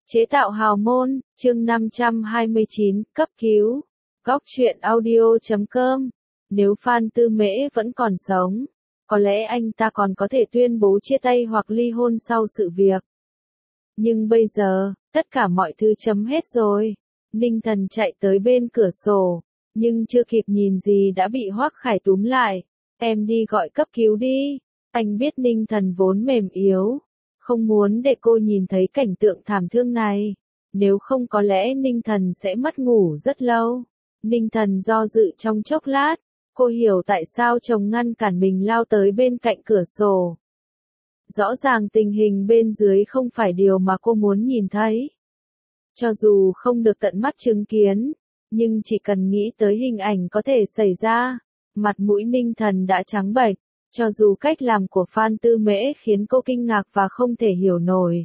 Chế tạo hào môn, chương 529, cấp cứu. Góc truyện audio.com. Nếu Phan Tư Mễ vẫn còn sống, có lẽ anh ta còn có thể tuyên bố chia tay hoặc ly hôn sau sự việc. Nhưng bây giờ, tất cả mọi thứ chấm hết rồi. Ninh Thần chạy tới bên cửa sổ, nhưng chưa kịp nhìn gì đã bị Hoắc Khải túm lại. Em đi gọi cấp cứu đi. Anh biết Ninh Thần vốn mềm yếu, không muốn để cô nhìn thấy cảnh tượng thảm thương này. Nếu không có lẽ Ninh Thần sẽ mất ngủ rất lâu. Ninh Thần do dự trong chốc lát, cô hiểu tại sao chồng ngăn cản mình lao tới bên cạnh cửa sổ. Rõ ràng tình hình bên dưới không phải điều mà cô muốn nhìn thấy. Cho dù không được tận mắt chứng kiến, nhưng chỉ cần nghĩ tới hình ảnh có thể xảy ra, mặt mũi Ninh Thần đã trắng bệch. Cho dù cách làm của Phan Tư Mễ khiến cô kinh ngạc và không thể hiểu nổi.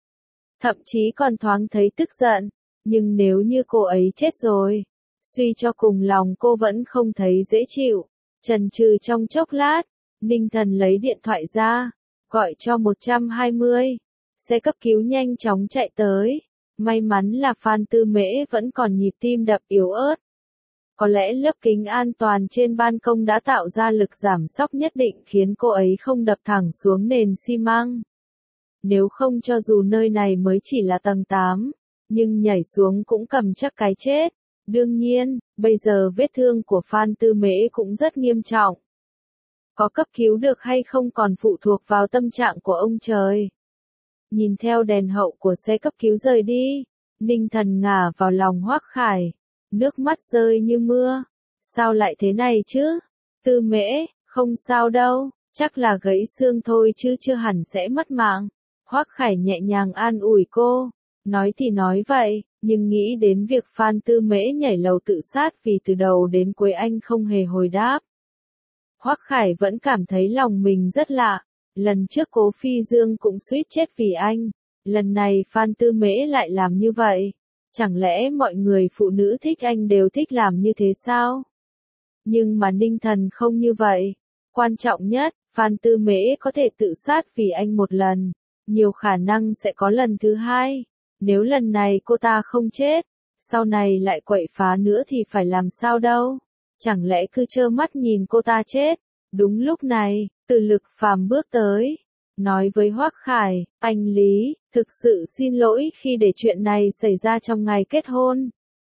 Thậm chí còn thoáng thấy tức giận, nhưng nếu như cô ấy chết rồi, suy cho cùng lòng cô vẫn không thấy dễ chịu. Chần chừ trong chốc lát, Ninh Thần lấy điện thoại ra, gọi cho 120. Xe cấp cứu nhanh chóng chạy tới. May mắn là Phan Tư Mễ vẫn còn nhịp tim đập yếu ớt. Có lẽ lớp kính an toàn trên ban công đã tạo ra lực giảm sóc nhất định khiến cô ấy không đập thẳng xuống nền xi măng. Nếu không cho dù nơi này mới chỉ là tầng 8, nhưng nhảy xuống cũng cầm chắc cái chết. Đương nhiên, bây giờ vết thương của Phan Tư Mễ cũng rất nghiêm trọng. Có cấp cứu được hay không còn phụ thuộc vào tâm trạng của ông trời. Nhìn theo đèn hậu của xe cấp cứu rời đi, Ninh Thần ngả vào lòng Hoắc Khải. Nước mắt rơi như mưa. Sao lại thế này chứ? Tư Mễ, không sao đâu, chắc là gãy xương thôi chứ chưa hẳn sẽ mất mạng. Hoắc Khải nhẹ nhàng an ủi cô. Nói thì nói vậy, nhưng nghĩ đến việc Phan Tư Mễ nhảy lầu tự sát vì từ đầu đến cuối anh không hề hồi đáp. Hoắc Khải vẫn cảm thấy lòng mình rất lạ. Lần trước Cố Phi Dương cũng suýt chết vì anh. Lần này Phan Tư Mễ lại làm như vậy. Chẳng lẽ mọi người phụ nữ thích anh đều thích làm như thế sao? Nhưng mà Ninh Thần không như vậy. Quan trọng nhất, Phan Tư Mễ có thể tự sát vì anh một lần. Nhiều khả năng sẽ có lần thứ hai. Nếu lần này cô ta không chết, sau này lại quậy phá nữa thì phải làm sao đâu? Chẳng lẽ cứ trơ mắt nhìn cô ta chết? Đúng lúc này, Từ Lực Phàm bước tới. Nói với Hoắc Khải, anh Lý, thực sự xin lỗi khi để chuyện này xảy ra trong ngày kết hôn.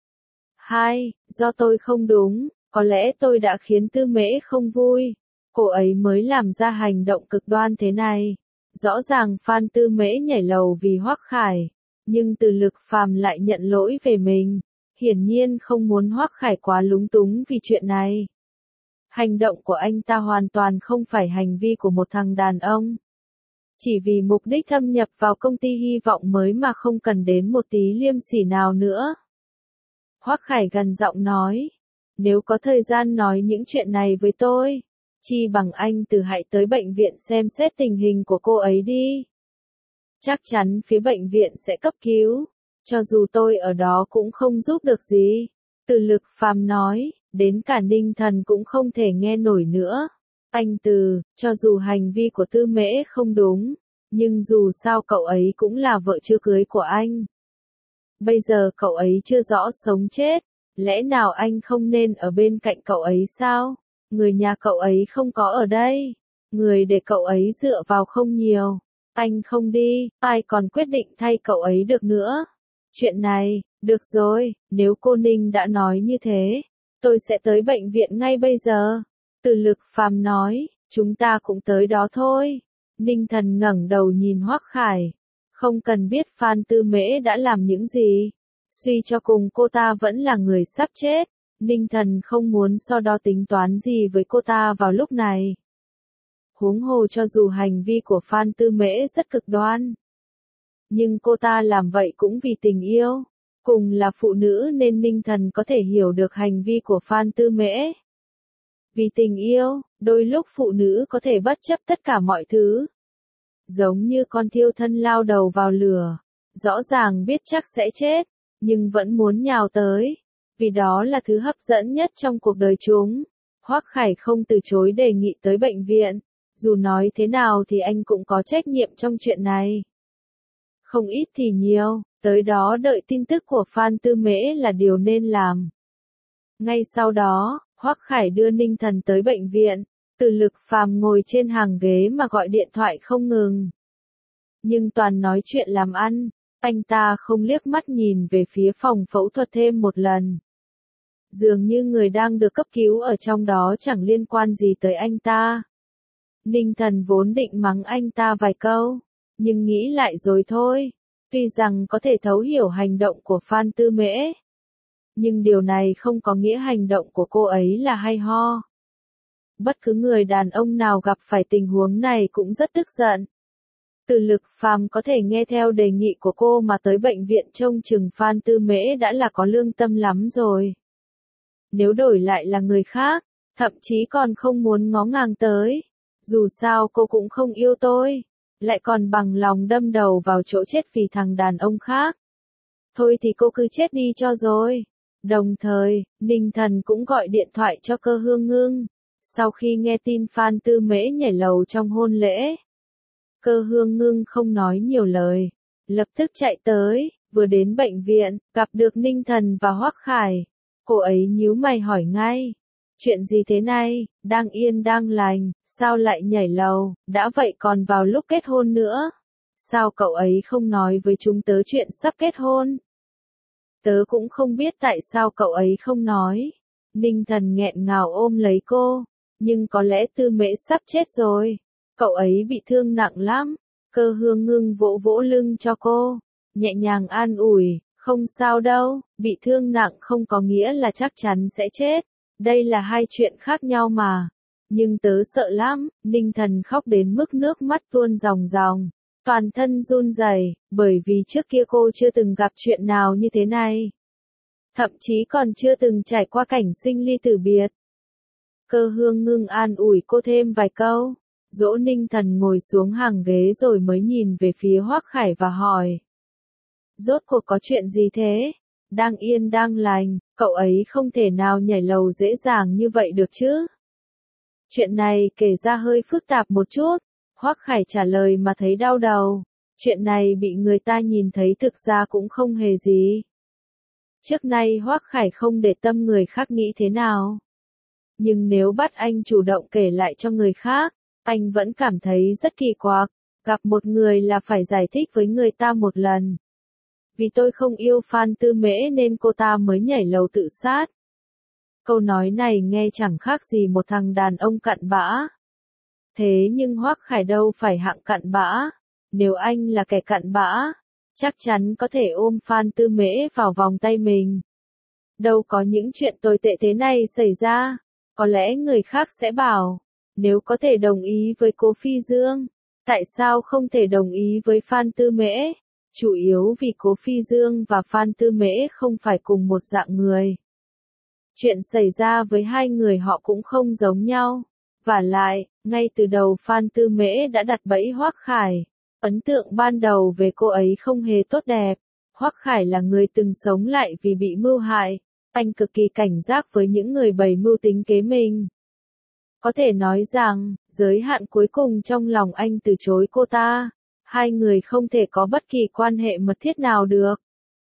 2. Do tôi không đúng, có lẽ tôi đã khiến Tư Mễ không vui. Cô ấy mới làm ra hành động cực đoan thế này. Rõ ràng Phan Tư Mễ nhảy lầu vì Hoắc Khải, nhưng Từ Lực Phàm lại nhận lỗi về mình. Hiển nhiên không muốn Hoắc Khải quá lúng túng vì chuyện này. Hành động của anh ta hoàn toàn không phải hành vi của một thằng đàn ông. Chỉ vì mục đích thâm nhập vào công ty hy vọng mới mà không cần đến một tí liêm sỉ nào nữa. Hoắc Khải gần giọng nói, nếu có thời gian nói những chuyện này với tôi, chi bằng anh hãy tới bệnh viện xem xét tình hình của cô ấy đi. Chắc chắn phía bệnh viện sẽ cấp cứu, cho dù tôi ở đó cũng không giúp được gì. Từ Lực Phàm nói, đến cả Ninh Thần cũng không thể nghe nổi nữa. Anh cho dù hành vi của Tư Mễ không đúng, nhưng dù sao cậu ấy cũng là vợ chưa cưới của anh. Bây giờ cậu ấy chưa rõ sống chết, lẽ nào anh không nên ở bên cạnh cậu ấy sao? Người nhà cậu ấy không có ở đây, người để cậu ấy dựa vào không nhiều. Anh không đi, ai còn quyết định thay cậu ấy được nữa? Chuyện này, được rồi, nếu cô Ninh đã nói như thế, tôi sẽ tới bệnh viện ngay bây giờ. Từ Lực Phàm nói, chúng ta cũng tới đó thôi. Ninh Thần ngẩng đầu nhìn Hoắc Khải. Không cần biết Phan Tư Mễ đã làm những gì. Suy cho cùng cô ta vẫn là người sắp chết. Ninh Thần không muốn so đo tính toán gì với cô ta vào lúc này. Huống hồ cho dù hành vi của Phan Tư Mễ rất cực đoan, nhưng cô ta làm vậy cũng vì tình yêu. Cùng là phụ nữ nên Ninh Thần có thể hiểu được hành vi của Phan Tư Mễ. Vì tình yêu, đôi lúc phụ nữ có thể bất chấp tất cả mọi thứ. Giống như con thiêu thân lao đầu vào lửa, rõ ràng biết chắc sẽ chết, nhưng vẫn muốn nhào tới, vì đó là thứ hấp dẫn nhất trong cuộc đời chúng. Hoắc Khải không từ chối đề nghị tới bệnh viện, dù nói thế nào thì anh cũng có trách nhiệm trong chuyện này. Không ít thì nhiều, tới đó đợi tin tức của Phan Tư Mễ là điều nên làm. Ngay sau đó, Hoắc Khải đưa Ninh Thần tới bệnh viện, Từ Lực Phàm ngồi trên hàng ghế mà gọi điện thoại không ngừng. Nhưng toàn nói chuyện làm ăn, anh ta không liếc mắt nhìn về phía phòng phẫu thuật thêm một lần. Dường như người đang được cấp cứu ở trong đó chẳng liên quan gì tới anh ta. Ninh Thần vốn định mắng anh ta vài câu, nhưng nghĩ lại rồi thôi. Tuy rằng có thể thấu hiểu hành động của Phan Tư Mễ, nhưng điều này không có nghĩa hành động của cô ấy là hay ho. Bất cứ người đàn ông nào gặp phải tình huống này cũng rất tức giận. Từ Lực Phàm có thể nghe theo đề nghị của cô mà tới bệnh viện trông chừng Phan Tư Mễ đã là có lương tâm lắm rồi. Nếu đổi lại là người khác, thậm chí còn không muốn ngó ngàng tới. Dù sao cô cũng không yêu tôi, lại còn bằng lòng đâm đầu vào chỗ chết vì thằng đàn ông khác. Thôi thì cô cứ chết đi cho rồi. Đồng thời, Ninh Thần cũng gọi điện thoại cho Cơ Hương Ngưng. Sau khi nghe tin Phan Tư Mễ nhảy lầu trong hôn lễ, Cơ Hương Ngưng không nói nhiều lời, lập tức chạy tới, vừa đến bệnh viện, gặp được Ninh Thần và Hoắc Khải. Cô ấy nhíu mày hỏi ngay. Chuyện gì thế này, đang yên đang lành, sao lại nhảy lầu, đã vậy còn vào lúc kết hôn nữa. Sao cậu ấy không nói với chúng tớ chuyện sắp kết hôn? Tớ cũng không biết tại sao cậu ấy không nói. Ninh Thần nghẹn ngào ôm lấy cô, nhưng có lẽ Tư Mễ sắp chết rồi. Cậu ấy bị thương nặng lắm. Cơ Hương Ngưng vỗ vỗ lưng cho cô, nhẹ nhàng an ủi, không sao đâu, bị thương nặng không có nghĩa là chắc chắn sẽ chết. Đây là hai chuyện khác nhau mà. Nhưng tớ sợ lắm, Ninh Thần khóc đến mức nước mắt tuôn ròng ròng. Toàn thân run rẩy, bởi vì trước kia cô chưa từng gặp chuyện nào như thế này. Thậm chí còn chưa từng trải qua cảnh sinh ly tử biệt. Cơ Hương Ngưng an ủi cô thêm vài câu, dỗ Ninh Thần ngồi xuống hàng ghế rồi mới nhìn về phía Hoắc Khải và hỏi. Rốt cuộc có chuyện gì thế? Đang yên đang lành, cậu ấy không thể nào nhảy lầu dễ dàng như vậy được chứ? Chuyện này kể ra hơi phức tạp một chút. Hoắc Khải trả lời mà thấy đau đầu. Chuyện này bị người ta nhìn thấy thực ra cũng không hề gì. Trước nay Hoắc Khải không để tâm người khác nghĩ thế nào. Nhưng nếu bắt anh chủ động kể lại cho người khác, anh vẫn cảm thấy rất kỳ quặc. Gặp một người là phải giải thích với người ta một lần. Vì tôi không yêu Phan Tư Mễ nên cô ta mới nhảy lầu tự sát. Câu nói này nghe chẳng khác gì một thằng đàn ông cặn bã. Thế nhưng Hoắc Khải đâu phải hạng cặn bã. Nếu anh là kẻ cặn bã, chắc chắn có thể ôm Phan Tư Mễ vào vòng tay mình. Đâu có những chuyện tồi tệ thế này xảy ra. Có lẽ người khác sẽ bảo, nếu có thể đồng ý với Cố Phi Dương, tại sao không thể đồng ý với Phan Tư Mễ? Chủ yếu vì Cố Phi Dương và Phan Tư Mễ không phải cùng một dạng người. Chuyện xảy ra với hai người họ cũng không giống nhau. Vả lại, ngay từ đầu Phan Tư Mễ đã đặt bẫy Hoắc Khải. Ấn tượng ban đầu về cô ấy không hề tốt đẹp. Hoắc Khải là người từng sống lại vì bị mưu hại. Anh cực kỳ cảnh giác với những người bày mưu tính kế mình. Có thể nói rằng, giới hạn cuối cùng trong lòng anh từ chối cô ta. Hai người không thể có bất kỳ quan hệ mật thiết nào được.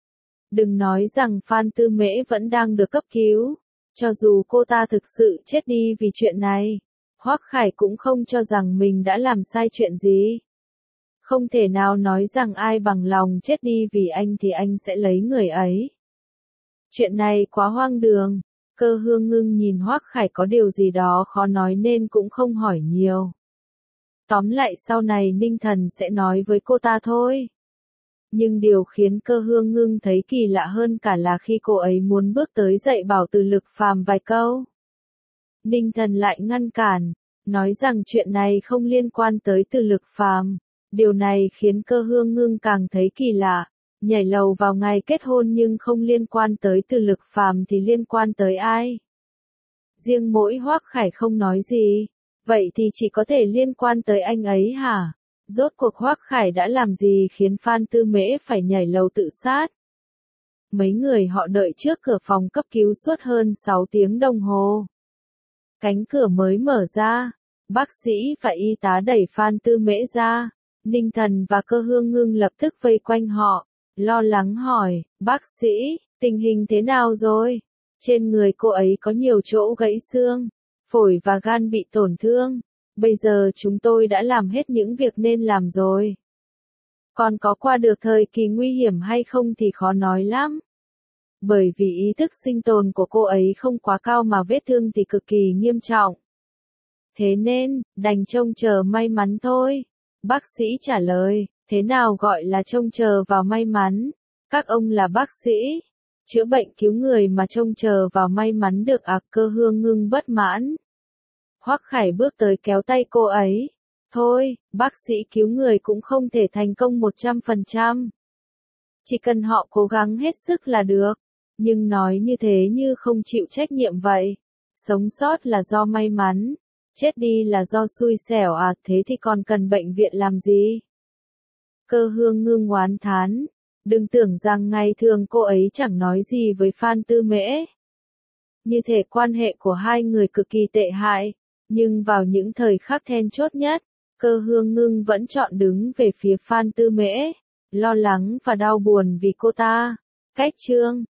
Đừng nói rằng Phan Tư Mễ vẫn đang được cấp cứu. Cho dù cô ta thực sự chết đi vì chuyện này, Hoắc Khải cũng không cho rằng mình đã làm sai chuyện gì. Không thể nào nói rằng ai bằng lòng chết đi vì anh thì anh sẽ lấy người ấy. Chuyện này quá hoang đường. Cơ Hương Ngưng nhìn Hoắc Khải có điều gì đó khó nói nên cũng không hỏi nhiều. Tóm lại sau này Ninh Thần sẽ nói với cô ta thôi. Nhưng điều khiến Cơ Hương Ngưng thấy kỳ lạ hơn cả là khi cô ấy muốn bước tới dạy bảo Từ Lực Phàm vài câu. Ninh Thần lại ngăn cản, nói rằng chuyện này không liên quan tới Từ Lực Phàm. Điều này khiến Cơ Hương Ngưng càng thấy kỳ lạ. Nhảy lầu vào ngày kết hôn nhưng không liên quan tới Từ Lực Phàm thì liên quan tới ai? Riêng mỗi Hoắc Khải không nói gì. Vậy thì chỉ có thể liên quan tới anh ấy hả? Rốt cuộc Hoắc Khải đã làm gì khiến Phan Tư Mễ phải nhảy lầu tự sát? Mấy người họ đợi trước cửa phòng cấp cứu suốt hơn 6 tiếng đồng hồ. Cánh cửa mới mở ra, bác sĩ và y tá đẩy Phan Tư Mễ ra. Ninh Thần và Cơ Hương Ngưng lập tức vây quanh họ, lo lắng hỏi, bác sĩ, tình hình thế nào rồi? Trên người cô ấy có nhiều chỗ gãy xương, phổi và gan bị tổn thương. Bây giờ chúng tôi đã làm hết những việc nên làm rồi. Còn có qua được thời kỳ nguy hiểm hay không thì khó nói lắm. Bởi vì ý thức sinh tồn của cô ấy không quá cao mà vết thương thì cực kỳ nghiêm trọng. Thế nên, đành trông chờ may mắn thôi. Bác sĩ trả lời, thế nào gọi là trông chờ vào may mắn? Các ông là bác sĩ, chữa bệnh cứu người mà trông chờ vào may mắn được à? Cơ Hương Ngưng bất mãn. Hoắc Khải bước tới kéo tay cô ấy. Thôi, bác sĩ cứu người cũng không thể thành công 100%. Chỉ cần họ cố gắng hết sức là được. Nhưng nói như thế như không chịu trách nhiệm vậy. Sống sót là do may mắn, chết đi là do xui xẻo à? Thế thì còn cần bệnh viện làm gì? Cơ Hương Ngưng oán thán. Đừng tưởng rằng ngày thường cô ấy chẳng nói gì với Phan Tư Mễ. Như thể quan hệ của hai người cực kỳ tệ hại. Nhưng vào những thời khắc then chốt nhất, Cơ Hương Ngưng vẫn chọn đứng về phía Phan Tư Mễ, lo lắng và đau buồn vì cô ta. Cách chương